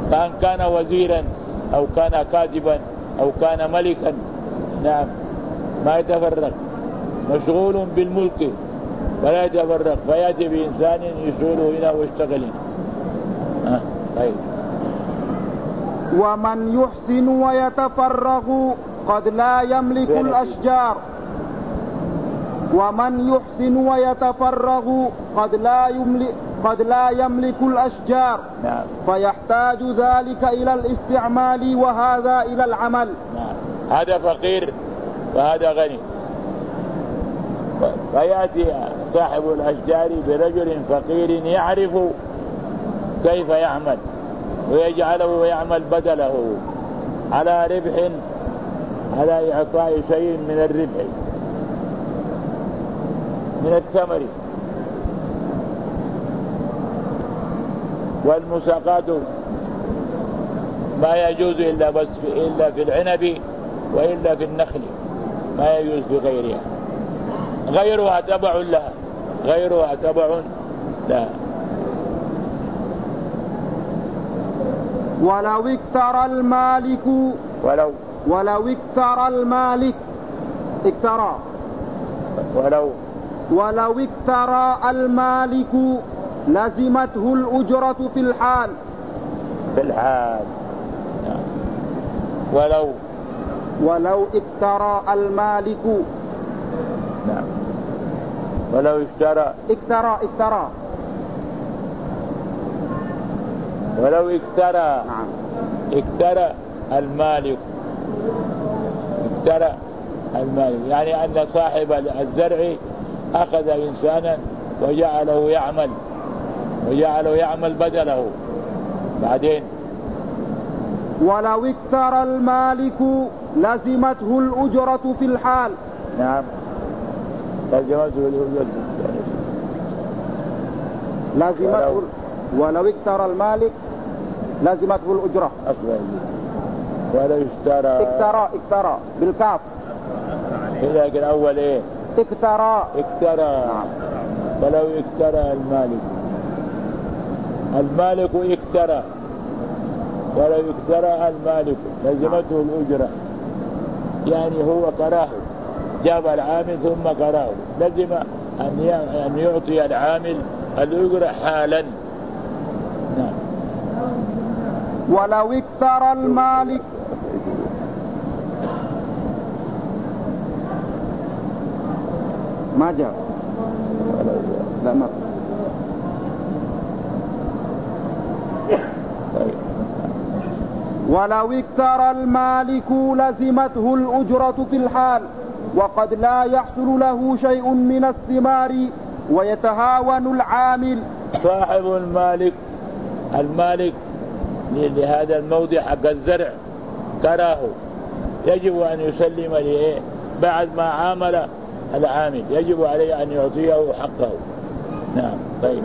فإن كان وزيرا أو كان كاتبا أو كان ملكا نعم ما يتفرق، مشغول بالملك ولا يتفرق، فيأتي بإنسان يشغله هنا ويشتغل هنا. طيب. ومن يحسن ويتفرغ قد لا يملك الأشجار. ومن يحسن ويتفرغ قد لا يملك الأشجار. نعم. فيحتاج ذلك إلى الاستعمال وهذا إلى العمل. نعم. هذا فقير وهذا غني، فيأتي صاحب الأشجار برجل فقير يعرف كيف يعمل ويجعله ويعمل بدله على ربح، على إعطاء شيء من الربح من الثمر. والمساقات ما يجوز إلا في العنب وإلا في النخل، ما يجوز في غيرها، غيرها تبع لها، غيرها تبع لها. ولو اكترى المالك ولو اكترى المالك ولو اكترى المالك لزمته الأجرة في الحال. ولو اكترى المالك. نعم. ولو اشترى ولو اكترى. نعم. اكترى المالك يعني أن صاحب الزرع أخذ إنسانا وجعله يعمل بدله. بعدين ولو اكترى المالك لزمته الأجرة في الحال. نعم. ولو اكترى المالك لزمته الأجرة. ولو اكترى بالكاف. لكن أول إيه؟ اكترى. نعم. ولو اكترى المالك اكترى، ولو اكترى المالك لزمته الأجرة، يعني هو قراه، جاب العامل ثم قراه، لزم أن يعطي العامل الأجرة حالا. نعم. ولو اكترى المالك ما جاء. لا ما. ولو اكترى المالك لزمته الأجرة في الحال وقد لا يحصل له شيء من الثمار ويتهاون العامل. صاحب المالك لهذا الموضع حق الزرع كراه، يجب أن يسلم ليه بعد ما عامل العامل، يجب عليه أن يعطيه حقه. نعم. طيب.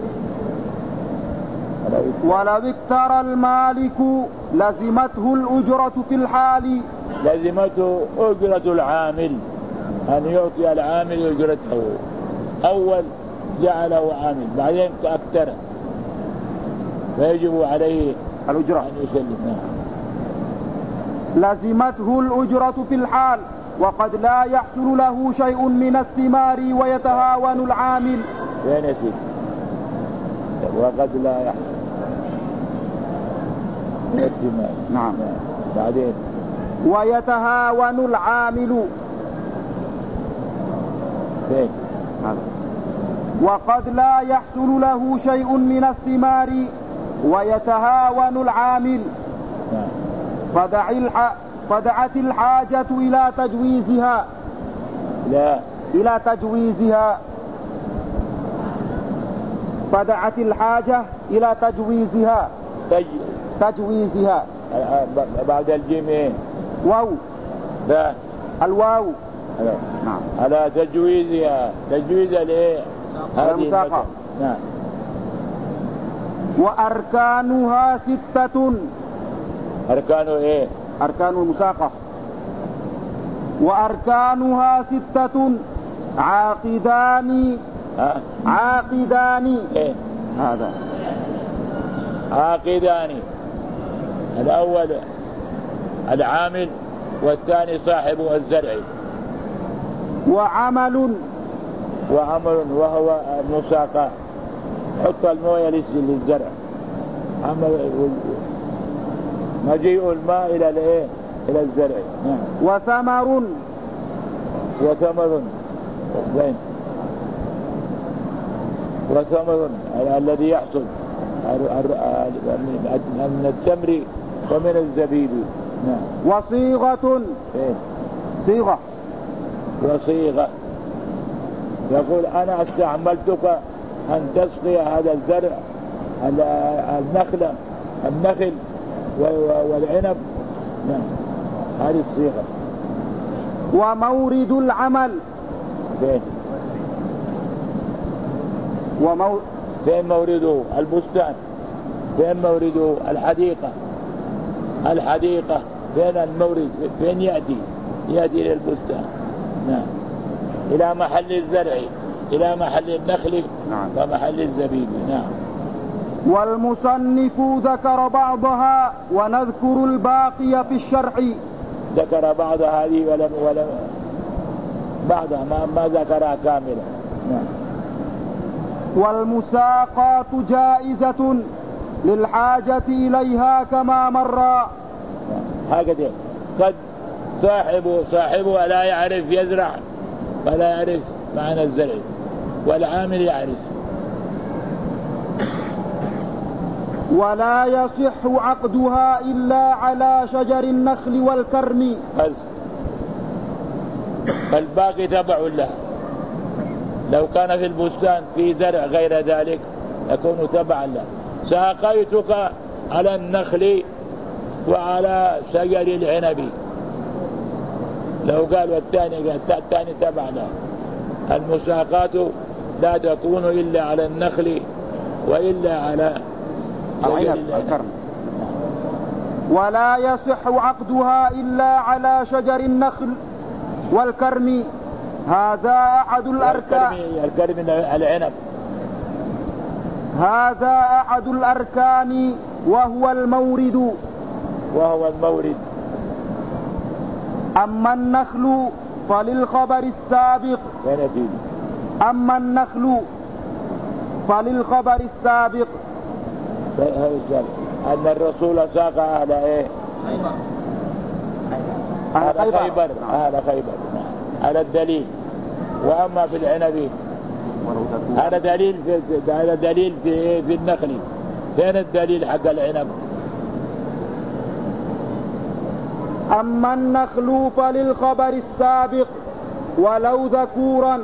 ولو اكترى المالك لزمته الأجرة في الحال. لزمته أجرة العامل، أن يعطي العامل أجرته. أول جعله عامل بعدين أكتر، فيجب عليه الأجرة أن يسلم. لزمته الأجرة في الحال وقد لا يحصل له شيء من الثمار ويتهاون العامل. وين يسير؟ وقد لا يحصل من الثمار. نعم. بعدين ويتهاون العامل. فين؟ وقد لا يحصل له شيء من الثمار ويتهاون العامل. فدعت الحاجة إلى تجويزها. فدعت الحاجة إلى تجويزها. بعد الجيم ايه؟ واو. لا الواو. نعم. على تجويزها. تجويز الايه؟ المساقة. نعم. وأركانها 6. أركان ايه؟ أركان المساقة. وأركانها 6 عاقدان. إيه؟ هذا عاقدان. الأول العامل والثاني صاحب الزرع. وعمل وهو المساقاة، حط المويه للزرع، مجيء الماء إلى الزرع. نعم. وثمر زين. وثمر الذي يحصل من التمر ومن الزبيب. نعم. وصيغة وصيغة يقول أنا استعملتك أن تسقي هذا الزرع النخل والعنب. نعم. هذه الصيغة. ومورد العمل فين مورده؟ البستان. فين مورده؟ الحديقة. فين المورد؟ فين يأتي إلى البستان. نعم. إلى محل الزرع، إلى محل النخل. نعم. ومحل الزبيب. نعم. والمصنف ذكر بعضها ونذكر الباقي في الشرح. ذكر بعض هذه ولم بعضها ما ذكرها كاملة. نعم. والمساقات جائزة للحاجة إليها كما مر. هكذا قد صاحبه لا يعرف يزرع ولا يعرف معنى الزرع، والعامل يعرف. ولا يصح عقدها إلا على شجر النخل والكرم. فالباقي تبع له. لو كان في البستان في زرع غير ذلك يكون تبعا له. ساقيتك على النخل وعلى شجر العنب، لو قال والثاني تبع له. المساقات لا تكون إلا على النخل وإلا على الكرم. ولا يصح عقدها إلا على شجر النخل والكرم. هذا أحد الأركان. الكرم العنب. هذا أحد الأركان وهو المورد. أما النخل فللخبر السابق. أما النخل فللخبر السابق أن الرسول ساق أهل خيبر. على الدليل. وأما في العنب هذا دليل في النخل. فين الدليل حق العنب؟ أما النخل فللخبر السابق ولو ذكورا.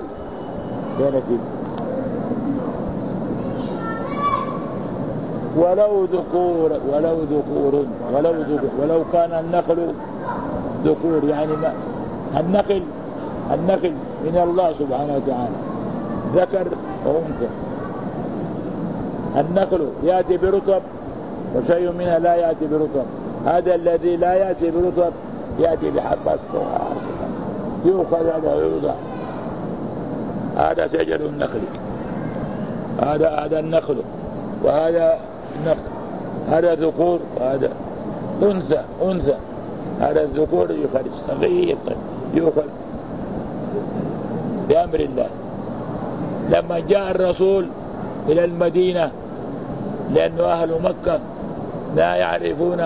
ولو كان النخل ذكور، يعني النخل من الله سبحانه وتعالى ذكر وأنثى. النخل يأتي برطب وشيء منها لا يأتي برطب. هذا الذي لا يأتي برطب يأتي بحبة صغيرة يؤخذ هذا ويوضع. هذا شجر النخل. هذا النخل وهذا نخل. هذا ذكور وهذا أنثى. هذا الذكور يخرج صغير يؤخذ بأمر الله. لما جاء الرسول إلى المدينة، لأنه أهل مكة لا يعرفون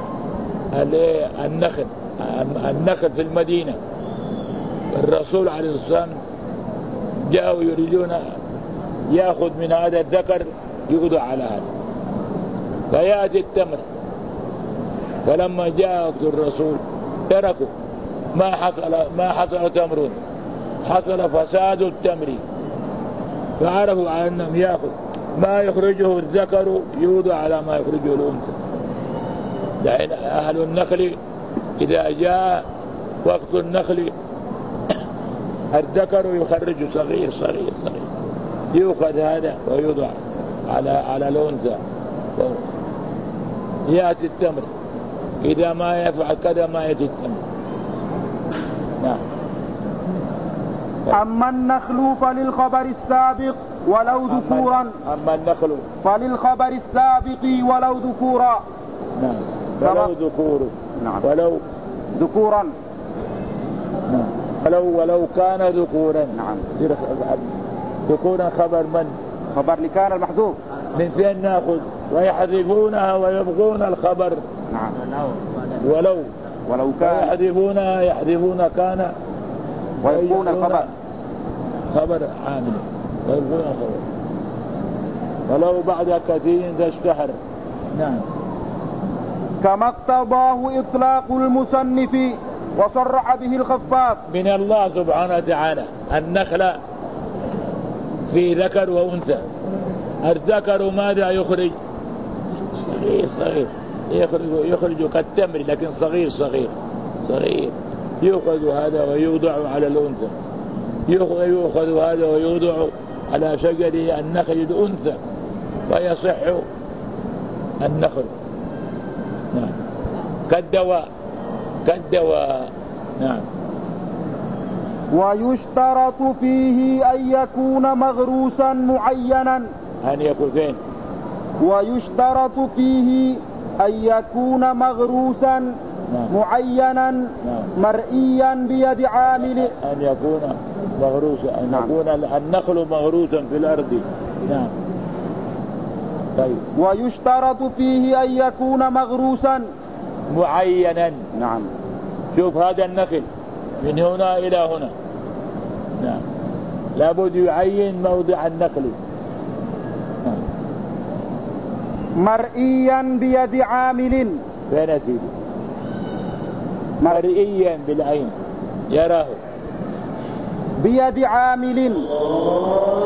النخل في المدينة، الرسول عليه الصلاة والسلام جاءوا يريدون يأخذ من هذا الذكر يقضوا على هذا، فيأتي التمر. فلما جاء الرسول تركوا، ما حصل تمر، حصل فساد التمر. فعرفوا على أنهم يأخذ ما يخرجه الذكر يوضع على ما يخرجه الأنثى. لأن أهل النخل إذا جاء وقت النخل الذكر يخرج صغير يؤخذ هذا ويوضع على الأنثى. يأتي التمر، إذا ما يفعل كذا ما يأتي التمر. نعم. أما النخل فللخبر السابق ولو ذكورا. أما النخل فللخبر السابق ولو ذكورا. نعم. ولو ذكور. نعم. ولو ذكورا. نعم. ولو كان ذكورا. نعم. ذكورا خبر من؟ خبر لكان المحذوف. من فين ناخذ؟ ويحذفونها ويبغون الخبر. نعم. ولو كان يحذفونها يحذفون كان ويبغون الخبر. خبر عامل ويبغون الخبر. ولو بعد كثير ذا اشتهر. نعم. كما اقتضاه إطلاق المصنف وصرح به الخفاف. من الله سبحانه وتعالى النخل في ذكر وأنثى. الذكر ماذا يخرج؟ صغير يخرج كالتمر لكن صغير يؤخذ هذا ويوضع على الأنثى، يؤخذ هذا ويوضع على شجر النخل الأنثى فيصح النخل. نعم. كالدواء. نعم. ويشترط فيه أن يكون مغروسا معينا. أن يكون فين؟ ويشترط فيه أن يكون مغروسا. نعم. معينا. نعم. مرئيا بيد عامل. أن يكون مغروسا. أن يكون النخل مغروسا في الأرض. نعم. طيب. ويشترط فيه أن يكون مغروسا معينا. نعم. شوف هذا النخل من هنا إلى هنا. نعم. لابد يعين موضع النخل. نعم. مرئيا بيد عامل. فين يا سيدي؟ مرئيا بالعين يراه. بيد عامل